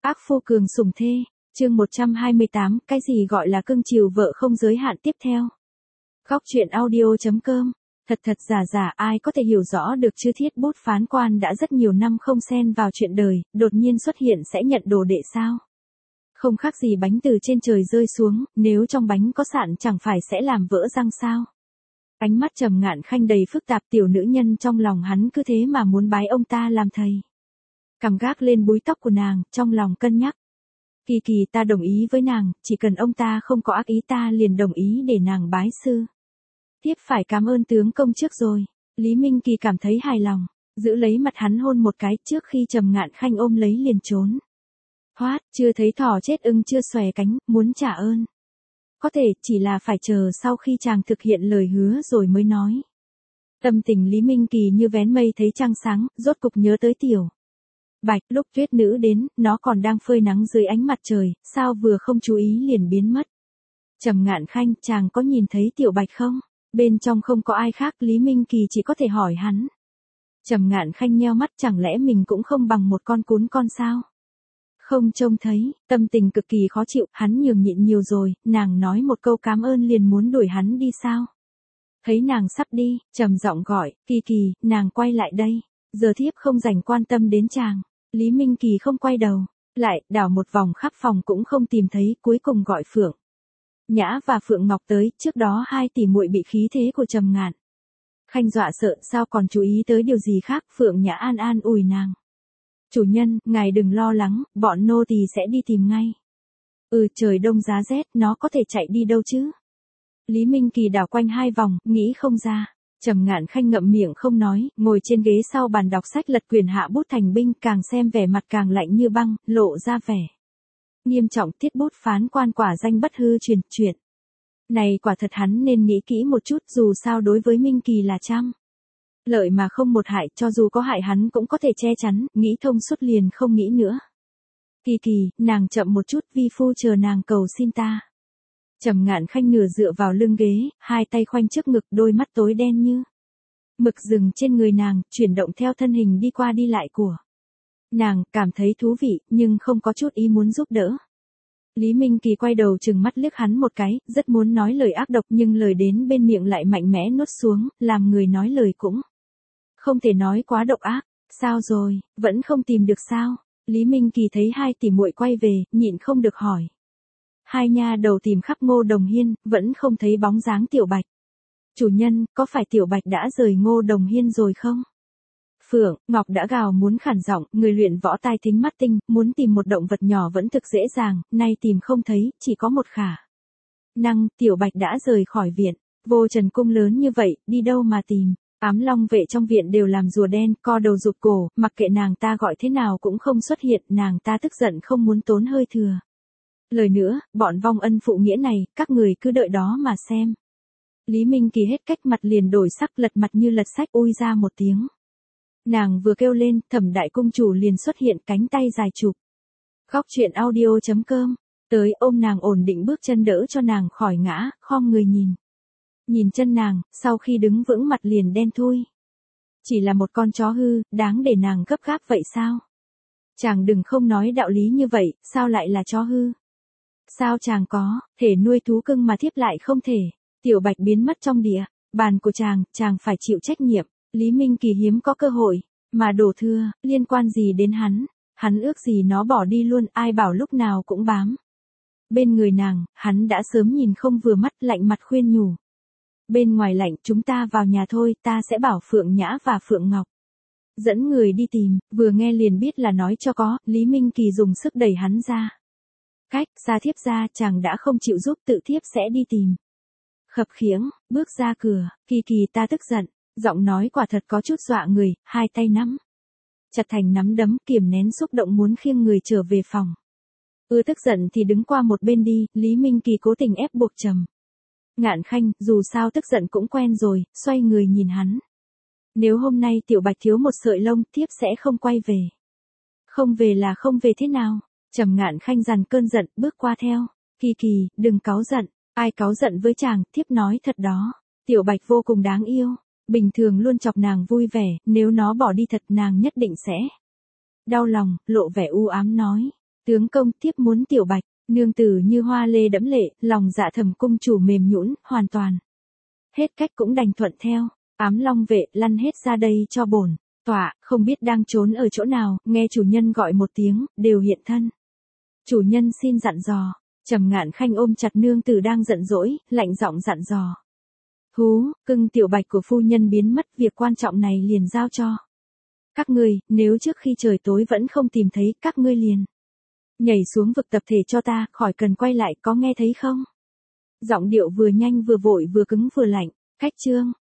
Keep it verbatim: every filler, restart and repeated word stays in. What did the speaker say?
Ác phu cường sủng thê, chương một trăm hai mươi tám, cái gì gọi là cưng chiều vợ không giới hạn tiếp theo. Góc truyện audio chấm com, thật thật giả giả ai có thể hiểu rõ được chứ thiết bút phán quan đã rất nhiều năm không xen vào chuyện đời, đột nhiên xuất hiện sẽ nhận đồ đệ sao? Không khác gì bánh từ trên trời rơi xuống, nếu trong bánh có sạn chẳng phải sẽ làm vỡ răng sao? Ánh mắt Trầm Ngạn Khanh đầy phức tạp, tiểu nữ nhân trong lòng hắn cứ thế mà muốn bái ông ta làm thầy. Cằm gác lên búi tóc của nàng, trong lòng cân nhắc. Kỳ kỳ ta đồng ý với nàng, chỉ cần ông ta không có ác ý ta liền đồng ý để nàng bái sư. Tiếp phải cảm ơn tướng công trước rồi. Lý Minh Kỳ cảm thấy hài lòng, giữ lấy mặt hắn hôn một cái trước khi Trầm Ngạn Khanh ôm lấy liền trốn. Hoát, chưa thấy thỏ chết ưng chưa xòe cánh, muốn trả ơn. Có thể chỉ là phải chờ sau khi chàng thực hiện lời hứa rồi mới nói. Tâm tình Lý Minh Kỳ như vén mây thấy trăng sáng, rốt cục nhớ tới tiểu Bạch. Lúc tuyết nữ đến, nó còn đang phơi nắng dưới ánh mặt trời, sao vừa không chú ý liền biến mất. Trầm Ngạn Khanh, chàng có nhìn thấy tiểu Bạch không? Bên trong không có ai khác, Lý Minh Kỳ chỉ có thể hỏi hắn. Trầm Ngạn Khanh nheo mắt, chẳng lẽ mình cũng không bằng một con cún con sao? Không trông thấy, tâm tình cực kỳ khó chịu, hắn nhường nhịn nhiều rồi, nàng nói một câu cảm ơn liền muốn đuổi hắn đi sao? Thấy nàng sắp đi, trầm giọng gọi, Kỳ Kỳ, nàng quay lại đây, giờ thiếp không dành quan tâm đến chàng. Lý Minh Kỳ không quay đầu, lại, đảo một vòng khắp phòng cũng không tìm thấy, cuối cùng gọi Phượng Nhã và Phượng Ngọc tới, trước đó hai tỷ muội bị khí thế của Trầm Ngạn Khanh dọa sợ, sao còn chú ý tới điều gì khác, Phượng Nhã an an ủi nàng. Chủ nhân, ngài đừng lo lắng, bọn nô tỳ sẽ đi tìm ngay. Ừ, trời đông giá rét, nó có thể chạy đi đâu chứ? Lý Minh Kỳ đảo quanh hai vòng, nghĩ không ra. Trầm Ngạn Khanh ngậm miệng không nói, ngồi trên ghế sau bàn đọc sách lật quyền hạ bút thành binh, càng xem vẻ mặt càng lạnh như băng, lộ ra vẻ nghiêm trọng. Thiết bút phán quan quả danh bất hư truyền, chuyện này quả thật hắn nên nghĩ kỹ một chút, dù sao đối với Minh Kỳ là trăm lợi mà không một hại, cho dù có hại hắn cũng có thể che chắn, nghĩ thông suốt liền không nghĩ nữa. Kỳ Kỳ, nàng chậm một chút, vi phu chờ nàng cầu xin ta. Trầm Ngạn Khanh nửa dựa vào lưng ghế, hai tay khoanh trước ngực, đôi mắt tối đen như mực rừng trên người nàng, chuyển động theo thân hình đi qua đi lại của nàng, cảm thấy thú vị, nhưng không có chút ý muốn giúp đỡ. Lý Minh Kỳ quay đầu trừng mắt liếc hắn một cái, rất muốn nói lời ác độc nhưng lời đến bên miệng lại mạnh mẽ nuốt xuống, làm người nói lời cũng không thể nói quá độc ác. Sao rồi, vẫn không tìm được sao? Lý Minh Kỳ thấy hai tỷ muội quay về, nhịn không được hỏi. Hai nha đầu tìm khắp Ngô Đồng Hiên, vẫn không thấy bóng dáng tiểu Bạch. Chủ nhân, có phải tiểu Bạch đã rời Ngô Đồng Hiên rồi không? Phượng Ngọc đã gào muốn khản giọng, người luyện võ tai thính mắt tinh, muốn tìm một động vật nhỏ vẫn thực dễ dàng, nay tìm không thấy, chỉ có một khả năng, tiểu Bạch đã rời khỏi viện. Vô Trần cung lớn như vậy, đi đâu mà tìm? Ám Long vệ trong viện đều làm rùa đen, co đầu rụt cổ, mặc kệ nàng ta gọi thế nào cũng không xuất hiện, nàng ta tức giận không muốn tốn hơi thừa lời nữa, bọn vong ân phụ nghĩa này, các người cứ đợi đó mà xem. Lý Minh Kỳ hết cách, mặt liền đổi sắc, lật mặt như lật sách, ui ra một tiếng. Nàng vừa kêu lên, Thẩm đại cung chủ liền xuất hiện, cánh tay dài chụp. Góc truyện audio chấm com, tới ôm nàng ổn định bước chân, đỡ cho nàng khỏi ngã, khom người nhìn. Nhìn chân nàng, sau khi đứng vững mặt liền đen thui. Chỉ là một con chó hư, đáng để nàng gấp gáp vậy sao? Chàng đừng không nói đạo lý như vậy, sao lại là chó hư? Sao chàng có thể nuôi thú cưng mà thiếp lại không thể? Tiểu Bạch biến mất trong địa bàn của chàng, chàng phải chịu trách nhiệm. Lý Minh Kỳ hiếm có cơ hội mà đổ thừa, liên quan gì đến hắn? Hắn ước gì nó bỏ đi luôn, ai bảo lúc nào cũng bám bên người nàng, hắn đã sớm nhìn không vừa mắt, lạnh mặt khuyên nhủ. Bên ngoài lạnh, chúng ta vào nhà thôi, ta sẽ bảo Phượng Nhã và Phượng Ngọc dẫn người đi tìm. Vừa nghe liền biết là nói cho có, Lý Minh Kỳ dùng sức đẩy hắn ra. Cách xa thiếp ra, chàng đã không chịu giúp, tự thiếp sẽ đi tìm. Khập khiễng bước ra cửa, Kỳ Kỳ ta tức giận, giọng nói quả thật có chút dọa người, hai tay nắm chặt thành nắm đấm, kiềm nén xúc động muốn khiêng người trở về phòng. Ưa tức giận thì đứng qua một bên đi. Lý Minh Kỳ cố tình ép buộc Trầm Ngạn Khanh, dù sao tức giận cũng quen rồi, xoay người nhìn hắn. Nếu hôm nay tiểu Bạch thiếu một sợi lông, thiếp sẽ không quay về. Không về là không về thế nào? Trầm Ngạn Khanh dằn cơn giận, bước qua theo. Kỳ Kỳ, đừng cáu giận. Ai cáu giận với chàng, thiếp nói thật đó. Tiểu Bạch vô cùng đáng yêu. Bình thường luôn chọc nàng vui vẻ, nếu nó bỏ đi thật nàng nhất định sẽ đau lòng, lộ vẻ u ám nói. Tướng công tiếp muốn tiểu bạch, nương tử như hoa lê đẫm lệ, lòng dạ thầm cung chủ mềm nhũn, hoàn toàn. Hết cách cũng đành thuận theo, ám long vệ lăn hết ra đây cho bổn. Tọa, không biết đang trốn ở chỗ nào, nghe chủ nhân gọi một tiếng, đều hiện thân. Chủ nhân xin dặn dò, Trầm Ngạn Khanh ôm chặt nương tử đang giận dỗi, lạnh giọng dặn dò. Hú, cưng tiểu bạch của phu nhân biến mất, việc quan trọng này liền giao cho các ngươi, nếu trước khi trời tối vẫn không tìm thấy, các ngươi liền nhảy xuống vực tập thể cho ta, khỏi cần quay lại, có nghe thấy không? Giọng điệu vừa nhanh vừa vội vừa cứng vừa lạnh, cách chương.